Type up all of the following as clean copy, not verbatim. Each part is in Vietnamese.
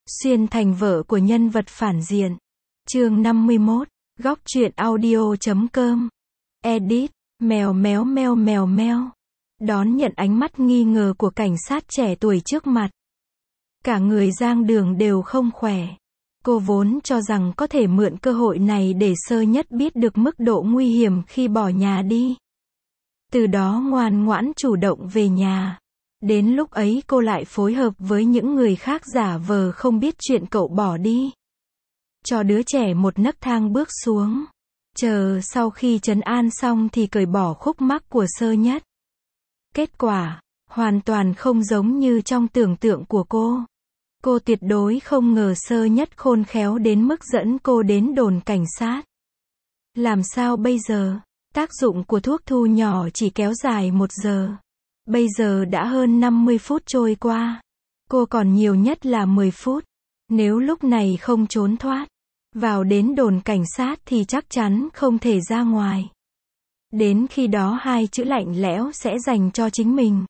Xuyên thành vợ của nhân vật phản diện. Chương 51, góc truyện audio.com. Edit, mèo méo meo mèo meo. Đón nhận ánh mắt nghi ngờ của cảnh sát trẻ tuổi trước mặt. Cả người Giang Đường đều không khỏe. Cô vốn cho rằng có thể mượn cơ hội này để Sơ Nhất biết được mức độ nguy hiểm khi bỏ nhà đi. Từ đó ngoan ngoãn chủ động về nhà. Đến lúc ấy cô lại phối hợp với những người khác giả vờ không biết chuyện cậu bỏ đi. Cho đứa trẻ một nấc thang bước xuống. Chờ sau khi trấn an xong thì cởi bỏ khúc mắc của Sơ Nhất. Kết quả, hoàn toàn không giống như trong tưởng tượng của cô. Cô tuyệt đối không ngờ Sơ Nhất khôn khéo đến mức dẫn cô đến đồn cảnh sát. Làm sao bây giờ? Tác dụng của thuốc thu nhỏ chỉ kéo dài 1 giờ. Bây giờ đã hơn 50 phút trôi qua. Cô còn nhiều nhất là 10 phút. Nếu lúc này không trốn thoát, vào đến đồn cảnh sát thì chắc chắn không thể ra ngoài. Đến khi đó 2 chữ lạnh lẽo sẽ dành cho chính mình.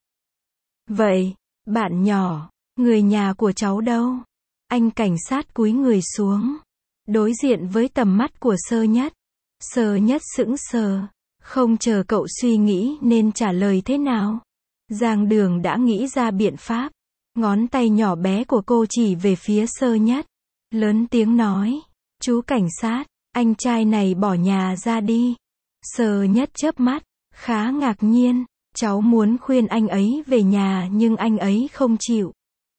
Vậy, bạn nhỏ, người nhà của cháu đâu? Anh cảnh sát cúi người xuống, đối diện với tầm mắt của Sơ Nhất. Sơ Nhất sững sờ, không chờ cậu suy nghĩ nên trả lời thế nào. Giang Đường đã nghĩ ra biện pháp. Ngón tay nhỏ bé của cô chỉ về phía Sơ Nhất. Lớn tiếng nói, chú cảnh sát, anh trai này bỏ nhà ra đi. Sơ Nhất chớp mắt, khá ngạc nhiên. Cháu muốn khuyên anh ấy về nhà nhưng anh ấy không chịu.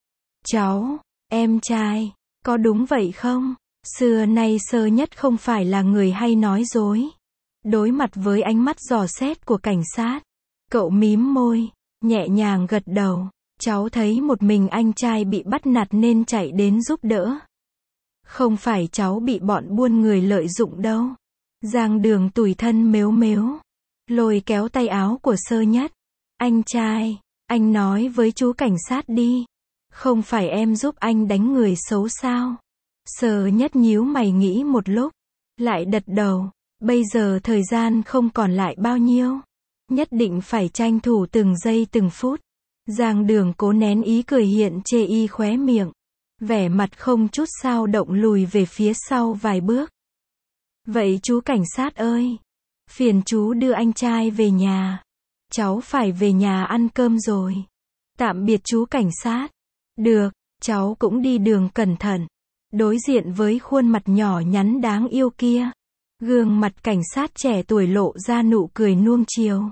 Cháu, em trai, có đúng vậy không? Xưa nay Sơ Nhất không phải là người hay nói dối. Đối mặt với ánh mắt dò xét của cảnh sát, cậu mím môi, nhẹ nhàng gật đầu. Cháu thấy một mình anh trai bị bắt nạt nên chạy đến giúp đỡ. Không phải cháu bị bọn buôn người lợi dụng đâu. Giang Đường tủi thân mếu mếu, lôi kéo tay áo của Sơ Nhất. Anh trai, anh nói với chú cảnh sát đi. Không phải em giúp anh đánh người xấu sao? Sơ Nhất nhíu mày nghĩ một lúc, lại gật đầu. Bây giờ thời gian không còn lại bao nhiêu. Nhất định phải tranh thủ từng giây từng phút. Giang Đường cố nén ý cười hiện chê y khóe miệng. Vẻ mặt không chút sao động lùi về phía sau vài bước. Vậy chú cảnh sát ơi, phiền chú đưa anh trai về nhà. Cháu phải về nhà ăn cơm rồi. Tạm biệt chú cảnh sát. Được, cháu cũng đi đường cẩn thận. Đối diện với khuôn mặt nhỏ nhắn đáng yêu kia, gương mặt cảnh sát trẻ tuổi lộ ra nụ cười nuông chiều.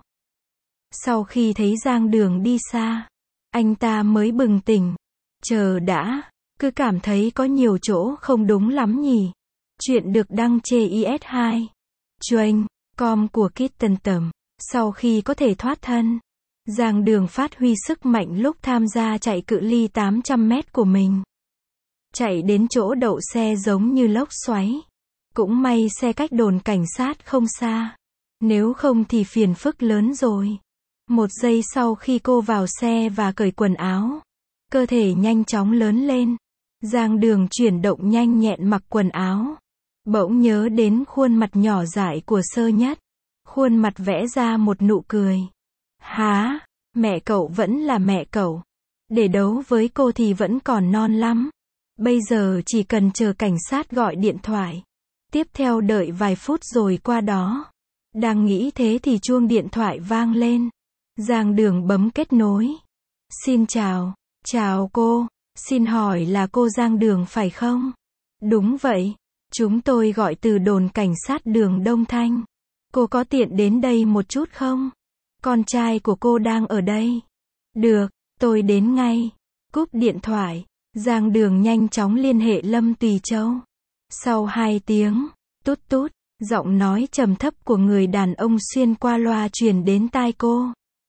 Sau khi thấy Giang Đường đi xa, anh ta mới bừng tỉnh. Chờ đã, cứ cảm thấy có nhiều chỗ không đúng lắm nhỉ. Chuyện được đăng trên IS2 Train com của Kitten Tầm. Sau khi có thể thoát thân, Giang Đường phát huy sức mạnh lúc tham gia chạy cự ly 800 mét của mình. Chạy đến chỗ đậu xe giống như lốc xoáy. Cũng may xe cách đồn cảnh sát không xa. Nếu không thì phiền phức lớn rồi. 1 giây sau khi cô vào xe và cởi quần áo, cơ thể nhanh chóng lớn lên. Giang Đường chuyển động nhanh nhẹn mặc quần áo. Bỗng nhớ đến khuôn mặt nhỏ dại của Sơ Nhất. Khuôn mặt vẽ ra một nụ cười. Hả, mẹ cậu vẫn là mẹ cậu. Để đấu với cô thì vẫn còn non lắm. Bây giờ chỉ cần chờ cảnh sát gọi điện thoại. Tiếp theo đợi vài phút rồi qua đó. Đang nghĩ thế thì chuông điện thoại vang lên. Giang Đường bấm kết nối. Xin chào. Chào cô. Xin hỏi là cô Giang Đường phải không? Đúng vậy. Chúng tôi gọi từ đồn cảnh sát đường Đông Thanh. Cô có tiện đến đây một chút không? Con trai của cô đang ở đây. Được, tôi đến ngay. Cúp điện thoại, Giang Đường nhanh chóng liên hệ Lâm Tùy Châu. Sau 2 tiếng, tút tút, giọng nói trầm thấp của người đàn ông xuyên qua loa truyền đến tai cô.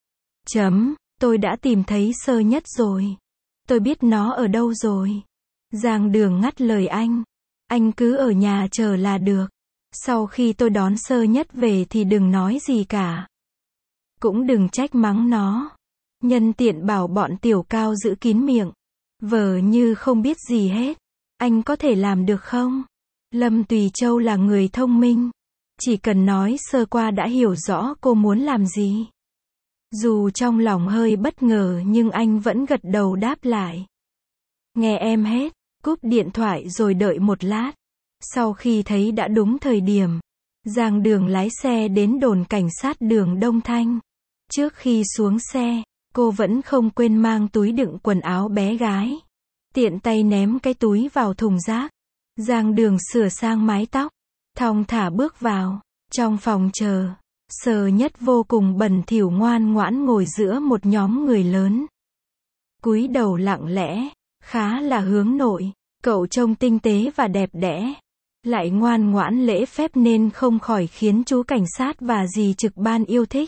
Tôi đã tìm thấy Sơ Nhất rồi. Tôi biết nó ở đâu rồi. Giang Đường ngắt lời anh. Anh cứ ở nhà chờ là được. Sau khi tôi đón Sơ Nhất về thì đừng nói gì cả. Cũng đừng trách mắng nó. Nhân tiện bảo bọn Tiểu Cao giữ kín miệng. Vờ như không biết gì hết. Anh có thể làm được không? Lâm Tùy Châu là người thông minh. Chỉ cần nói sơ qua đã hiểu rõ cô muốn làm gì. Dù trong lòng hơi bất ngờ nhưng anh vẫn gật đầu đáp lại. Nghe em hết. Cúp điện thoại rồi đợi một lát. Sau khi thấy đã đúng thời điểm, Giang Đường lái xe đến đồn cảnh sát đường Đông Thanh. Trước khi xuống xe, cô vẫn không quên mang túi đựng quần áo bé gái. Tiện tay ném cái túi vào thùng rác. Giang Đường sửa sang mái tóc, thong thả bước vào. Trong phòng chờ, Sở Nhất vô cùng bẩn thỉu ngoan ngoãn ngồi giữa một nhóm người lớn. Cúi đầu lặng lẽ, khá là hướng nội. Cậu trông tinh tế và đẹp đẽ, lại ngoan ngoãn lễ phép nên không khỏi khiến chú cảnh sát và dì trực ban yêu thích.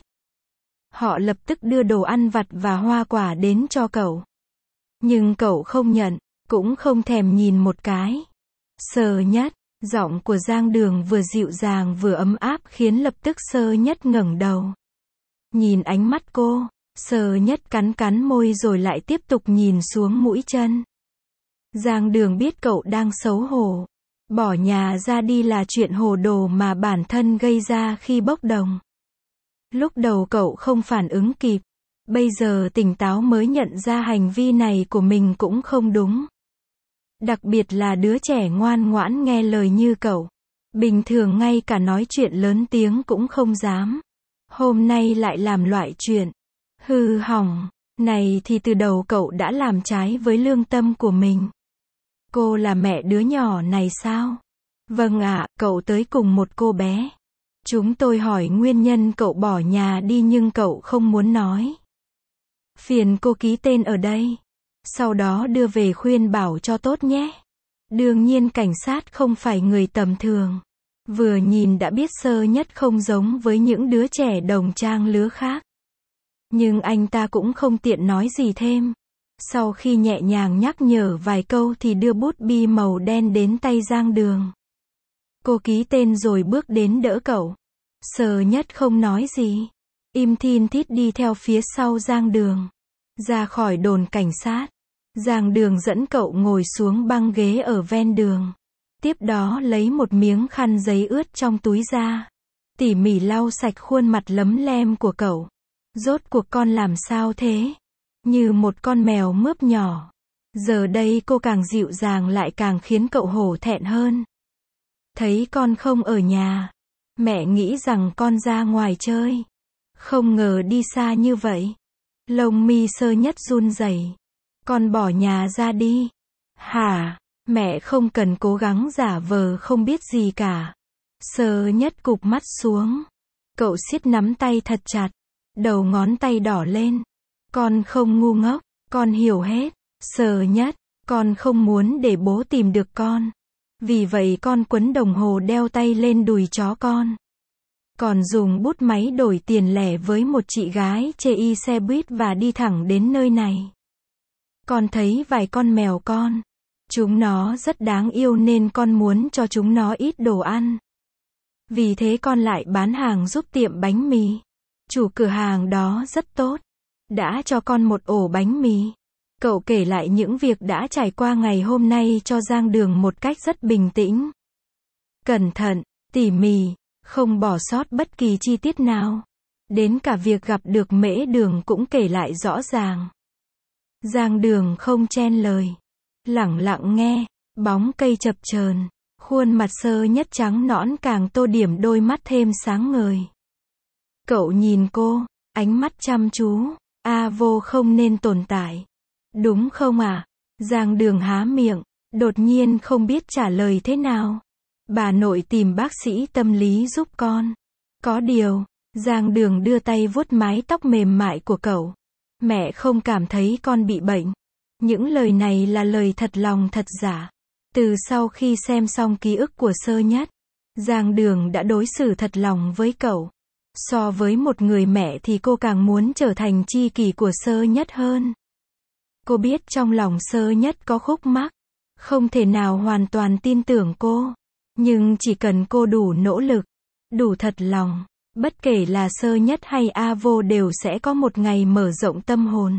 Họ lập tức đưa đồ ăn vặt và hoa quả đến cho cậu. Nhưng cậu không nhận, cũng không thèm nhìn một cái. Sở Nhất, giọng của Giang Đường vừa dịu dàng vừa ấm áp khiến lập tức Sở Nhất ngẩng đầu. Nhìn ánh mắt cô, Sở Nhất cắn cắn môi rồi lại tiếp tục nhìn xuống mũi chân. Giang Đường biết cậu đang xấu hổ. Bỏ nhà ra đi là chuyện hồ đồ mà bản thân gây ra khi bốc đồng. Lúc đầu cậu không phản ứng kịp. Bây giờ tỉnh táo mới nhận ra hành vi này của mình cũng không đúng. Đặc biệt là đứa trẻ ngoan ngoãn nghe lời như cậu. Bình thường ngay cả nói chuyện lớn tiếng cũng không dám. Hôm nay lại làm loại chuyện hư hỏng này thì từ đầu cậu đã làm trái với lương tâm của mình. Cô là mẹ đứa nhỏ này sao? Vâng ạ, cậu tới cùng một cô bé. Chúng tôi hỏi nguyên nhân cậu bỏ nhà đi nhưng cậu không muốn nói. Phiền cô ký tên ở đây. Sau đó đưa về khuyên bảo cho tốt nhé. Đương nhiên cảnh sát không phải người tầm thường. Vừa nhìn đã biết Sở Nhất không giống với những đứa trẻ đồng trang lứa khác. Nhưng anh ta cũng không tiện nói gì thêm. Sau khi nhẹ nhàng nhắc nhở vài câu thì đưa bút bi màu đen đến tay Giang Đường. Cô ký tên rồi bước đến đỡ cậu. Sở Nhất không nói gì. Im thin thít đi theo phía sau Giang Đường. Ra khỏi đồn cảnh sát. Giang Đường dẫn cậu ngồi xuống băng ghế ở ven đường. Tiếp đó lấy một miếng khăn giấy ướt trong túi ra. Tỉ mỉ lau sạch khuôn mặt lấm lem của cậu. Rốt cuộc con làm sao thế? Như một con mèo mướp nhỏ. Giờ đây cô càng dịu dàng lại càng khiến cậu hổ thẹn hơn. Thấy con không ở nhà. Mẹ nghĩ rằng con ra ngoài chơi. Không ngờ đi xa như vậy. Lông mi Sở Nhất run rẩy. Con bỏ nhà ra đi. Hả? Mẹ không cần cố gắng giả vờ không biết gì cả. Sở Nhất cụp mắt xuống. Cậu siết nắm tay thật chặt. Đầu ngón tay đỏ lên. Con không ngu ngốc, con hiểu hết. Sở Nhất, con không muốn để bố tìm được con. Vì vậy con quấn đồng hồ đeo tay lên đùi chó con. Còn dùng bút máy đổi tiền lẻ với một chị gái chê xe buýt và đi thẳng đến nơi này. Con thấy vài con mèo con. Chúng nó rất đáng yêu nên con muốn cho chúng nó ít đồ ăn. Vì thế con lại bán hàng giúp tiệm bánh mì. Chủ cửa hàng đó rất tốt. Đã cho con một ổ bánh mì. Cậu kể lại những việc đã trải qua ngày hôm nay cho Giang Đường một cách rất bình tĩnh. Cẩn thận, tỉ mỉ, không bỏ sót bất kỳ chi tiết nào. Đến cả việc gặp được Mễ Đường cũng kể lại rõ ràng. Giang Đường không chen lời. Lẳng lặng nghe, bóng cây chập chờn, khuôn mặt Sở Nhất trắng nõn càng tô điểm đôi mắt thêm sáng ngời. Cậu nhìn cô, ánh mắt chăm chú. Vô không nên tồn tại. Đúng không ạ? Giang Đường há miệng, đột nhiên không biết trả lời thế nào. Bà nội tìm bác sĩ tâm lý giúp con. Có điều, Giang Đường đưa tay vuốt mái tóc mềm mại của cậu. Mẹ không cảm thấy con bị bệnh. Những lời này là lời thật lòng thật giả. Từ sau khi xem xong ký ức của Sở Nhất, Giang Đường đã đối xử thật lòng với cậu. So với một người mẹ thì cô càng muốn trở thành tri kỷ của Sở Nhất hơn. Cô biết trong lòng Sở Nhất có khúc mắc. Không thể nào hoàn toàn tin tưởng cô. Nhưng chỉ cần cô đủ nỗ lực, đủ thật lòng, bất kể là Sở Nhất hay Vô đều sẽ có một ngày mở rộng tâm hồn.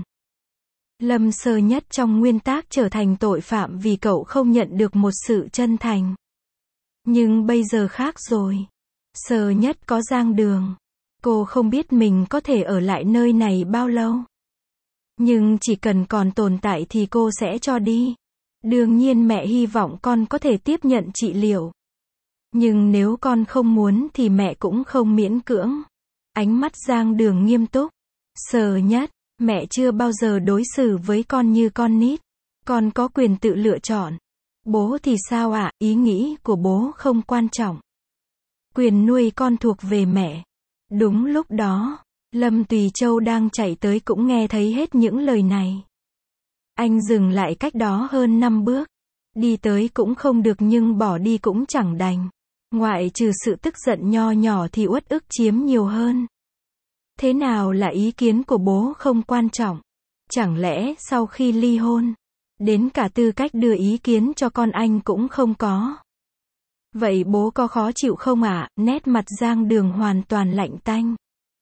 Lâm Sở Nhất trong nguyên tắc trở thành tội phạm vì cậu không nhận được một sự chân thành. Nhưng bây giờ khác rồi. Sở Nhất có Giang Đường. Cô không biết mình có thể ở lại nơi này bao lâu. Nhưng chỉ cần còn tồn tại thì cô sẽ cho đi. Đương nhiên mẹ hy vọng con có thể tiếp nhận trị liệu. Nhưng nếu con không muốn thì mẹ cũng không miễn cưỡng. Ánh mắt Giang Đường nghiêm túc. Sờ Nhất, mẹ chưa bao giờ đối xử với con như con nít. Con có quyền tự lựa chọn. Bố thì sao ạ? Ý nghĩ của bố không quan trọng. Quyền nuôi con thuộc về mẹ. Đúng lúc đó, Lâm Tùy Châu đang chạy tới cũng nghe thấy hết những lời này. Anh dừng lại cách đó hơn 5 bước. Đi tới cũng không được nhưng bỏ đi cũng chẳng đành. Ngoại trừ sự tức giận nho nhỏ thì uất ức chiếm nhiều hơn. Thế nào là ý kiến của bố không quan trọng? Chẳng lẽ sau khi ly hôn, đến cả tư cách đưa ý kiến cho con anh cũng không có? Vậy bố có khó chịu không ạ? Nét mặt Giang Đường hoàn toàn lạnh tanh.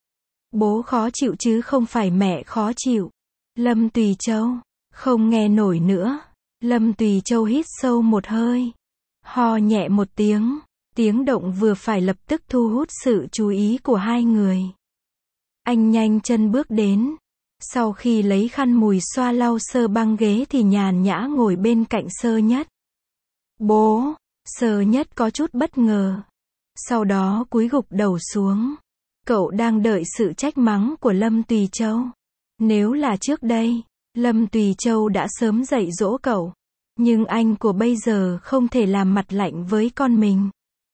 Bố khó chịu chứ không phải mẹ khó chịu. Lâm Tùy Châu, không nghe nổi nữa. Lâm Tùy Châu hít sâu một hơi. Ho nhẹ một tiếng. Tiếng động vừa phải lập tức thu hút sự chú ý của hai người. Anh nhanh chân bước đến. Sau khi lấy khăn mùi xoa lau sơ băng ghế thì nhàn nhã ngồi bên cạnh Sơ Nhất. Bố, Sơ Nhất có chút bất ngờ. Sau đó cúi gục đầu xuống. Cậu đang đợi sự trách mắng của Lâm Tùy Châu. Nếu là trước đây, Lâm Tùy Châu đã sớm dạy dỗ cậu. Nhưng anh của bây giờ không thể làm mặt lạnh với con mình.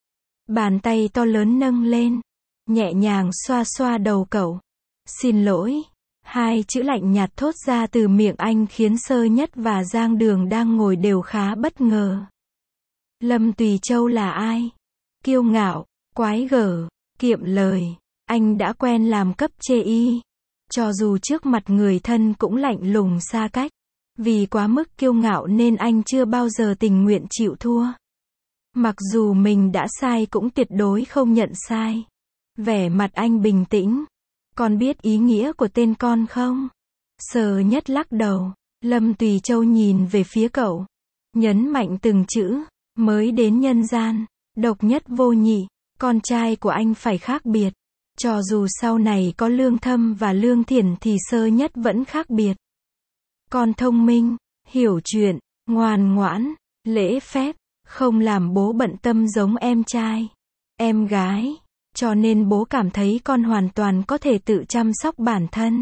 Bàn tay to lớn nâng lên, nhẹ nhàng xoa xoa đầu cậu. Xin lỗi. Hai chữ lạnh nhạt thốt ra từ miệng anh khiến Sơ Nhất và Giang Đường đang ngồi đều khá bất ngờ. Lâm Tùy Châu là ai? Kiêu ngạo, quái gở, kiệm lời. Anh đã quen làm cấp chê y. Cho dù trước mặt người thân cũng lạnh lùng xa cách. Vì quá mức kiêu ngạo nên anh chưa bao giờ tình nguyện chịu thua. Mặc dù mình đã sai cũng tuyệt đối không nhận sai. Vẻ mặt anh bình tĩnh. Con biết ý nghĩa của tên con không? Sơ Nhất lắc đầu. Lâm Tùy Châu nhìn về phía cậu. Nhấn mạnh từng chữ. Mới đến nhân gian. Độc nhất vô nhị. Con trai của anh phải khác biệt. Cho dù sau này có Lương Thâm và Lương Thiển thì Sơ Nhất vẫn khác biệt. Con thông minh, hiểu chuyện, ngoan ngoãn, lễ phép, không làm bố bận tâm giống em trai, em gái. Cho nên bố cảm thấy con hoàn toàn có thể tự chăm sóc bản thân.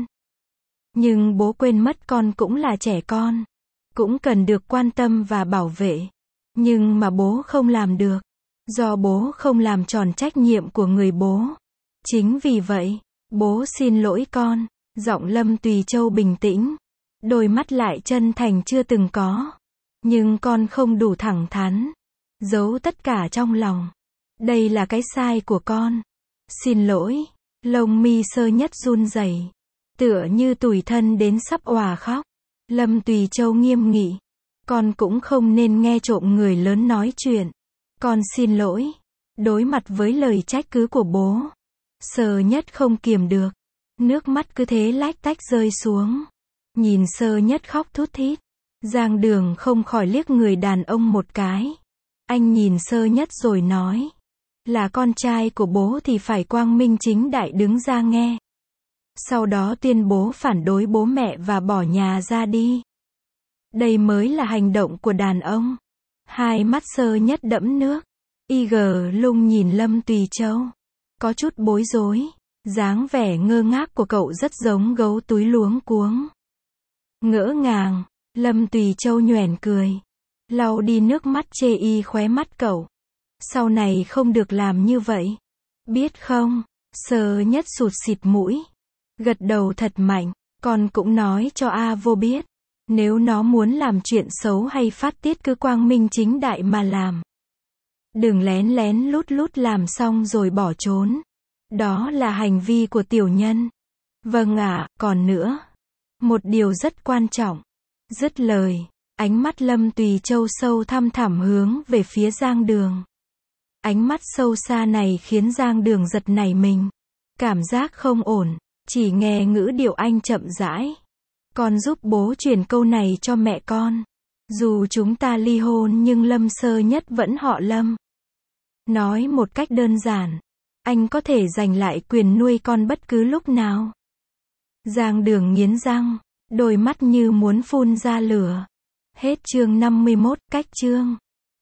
Nhưng bố quên mất con cũng là trẻ con. Cũng cần được quan tâm và bảo vệ. Nhưng mà bố không làm được. Do bố không làm tròn trách nhiệm của người bố. Chính vì vậy, bố xin lỗi con. Giọng Lâm Tùy Châu bình tĩnh. Đôi mắt lại chân thành chưa từng có. Nhưng con không đủ thẳng thắn. Giấu tất cả trong lòng. Đây là cái sai của con. Xin lỗi. Lông mi Sơ Nhất run rẩy, tựa như tủi thân đến sắp òa khóc. Lâm Tùy Châu nghiêm nghị. Con cũng không nên nghe trộm người lớn nói chuyện. Con xin lỗi. Đối mặt với lời trách cứ của bố, Sơ Nhất không kiềm được. Nước mắt cứ thế lách tách rơi xuống. Nhìn Sơ Nhất khóc thút thít. Giang Đường không khỏi liếc người đàn ông một cái. Anh nhìn Sơ Nhất rồi nói. Là con trai của bố thì phải quang minh chính đại đứng ra nghe. Sau đó tuyên bố phản đối bố mẹ và bỏ nhà ra đi. Đây mới là hành động của đàn ông. Hai mắt Sơ Nhất đẫm nước. IG lung nhìn Lâm Tùy Châu. Có chút bối rối. Dáng vẻ ngơ ngác của cậu rất giống gấu túi luống cuống. Ngỡ ngàng, Lâm Tùy Châu nhoẻn cười. Lau đi nước mắt chê y khóe mắt cậu. Sau này không được làm như vậy. Biết không? Sơ Nhất sụt xịt mũi. Gật đầu thật mạnh. Con cũng nói cho A Vô biết. Nếu nó muốn làm chuyện xấu hay phát tiết cứ quang minh chính đại mà làm. Đừng lén lén lút lút làm xong rồi bỏ trốn. Đó là hành vi của tiểu nhân. Vâng ạ, còn nữa. Một điều rất quan trọng. Dứt lời, ánh mắt Lâm Tùy Châu sâu thăm thẳm hướng về phía Giang Đường. Ánh mắt sâu xa này khiến Giang Đường giật nảy mình. Cảm giác không ổn, chỉ nghe ngữ điệu anh chậm rãi. Con giúp bố truyền câu này cho mẹ con. Dù chúng ta ly hôn nhưng Lâm Sơ Nhất vẫn họ Lâm. Nói một cách đơn giản, anh có thể giành lại quyền nuôi con bất cứ lúc nào. Giang Đường nghiến răng, đôi mắt như muốn phun ra lửa. Hết chương 51, cách chương.